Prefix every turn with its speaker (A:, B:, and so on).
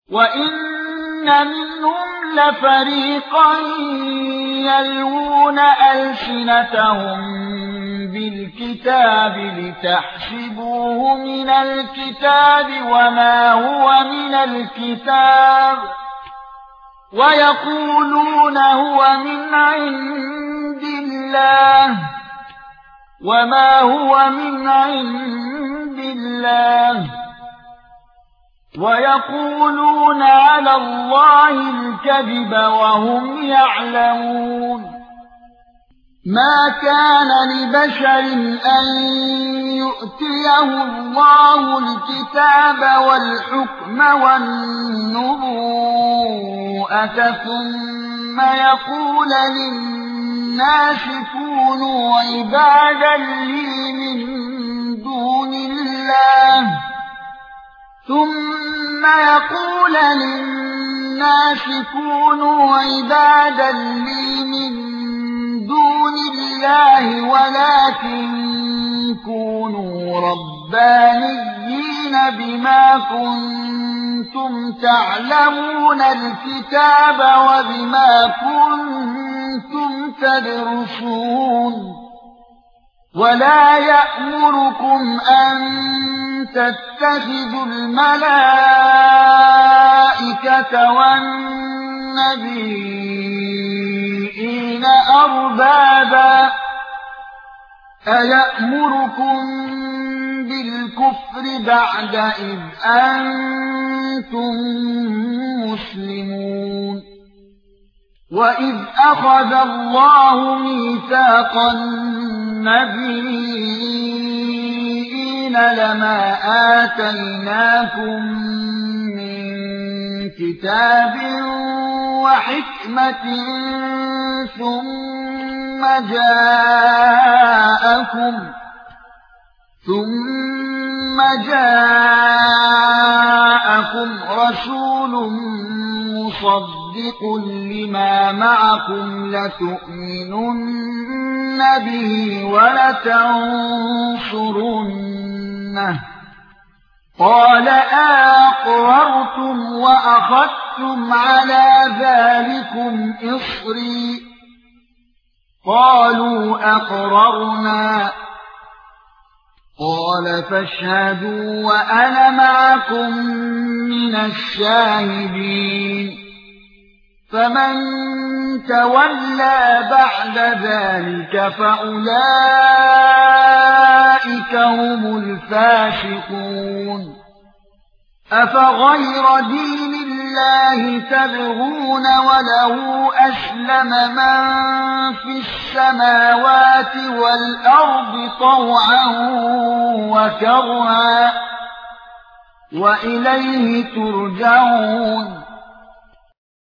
A: وَإِنَّ مِنْهُمْ لَفَرِيقًا يَلْوُونَ أَلْسِنَتَهُم بِالْكِتَابِ لِتَحْسَبُوهُ مِنَ الْكِتَابِ وَمَا هُوَ مِنَ الْكِتَابِ وَيَقُولُونَ هُوَ مِنْ عِندِ اللَّهِ وَمَا هُوَ مِنْ عِندِ اللَّهِ وَيَقُولُونَ عَلَى اللَّهِ الْكَذِبَ وَهُمْ يَعْلَمُونَ مَا كَانَ لِبَشَرٍ أَن يُؤْتِيَهُ اللَّهُ الْكِتَابَ وَالْحُكْمَ وَالنُّبُوَّةَ ثُمَّ يَقُولَ لِلنَّاسِ كُونُوا عِبَادًا لِّي مِن دُونِ اللَّهِ ولكن كونوا ربانيين بما كنتم تعلمون الكتاب وبما كنتم تدرسون ولا يأمركم أن تتخذوا الملائكة والنبيين أربابا أيأمركم بالكفر بعد إذ أنتم مسلمون وَإِذْ أَخَذَ اللَّهُ مِيثَاقَ النَّبِيِّينَ لَمَا آتَيْنَاكُم مِّن كِتَابٍ وَحِكْمَةٍ ثُمَّ جاءكم رَسُولٌ مُصَدِّقٌ لِمَا مَعَكُمْ لَتُؤْمِنُنَّ بِهِ وَلَتَنصُرُنَّهُ قَالَ أَأَقْرَرْتُمْ وَأَخَذْتُمْ عَلَى ذَلِكُمْ إِصْرِي قَالُوا أَقْرَرْنَا قَالَ فَاشْهَدُوا وَأَنَا مَعَكُمْ مِنَ الشَّاهِدِينَ فَمَن تَوَلَّى بَعْدَ ذَلِكَ فَأُولَئِكَ هُمُ الْفَاسِقُونَ أَفَغَيْرَ دِينِ اللَّهِ تَبْغُونَ وَلَهُ أَسْلَمَ مَن فِي السَّمَاوَاتِ وَالْأَرْضِ طَوْعًا وَكَرْهًا وَإِلَيْهِ تُرْجَعُونَ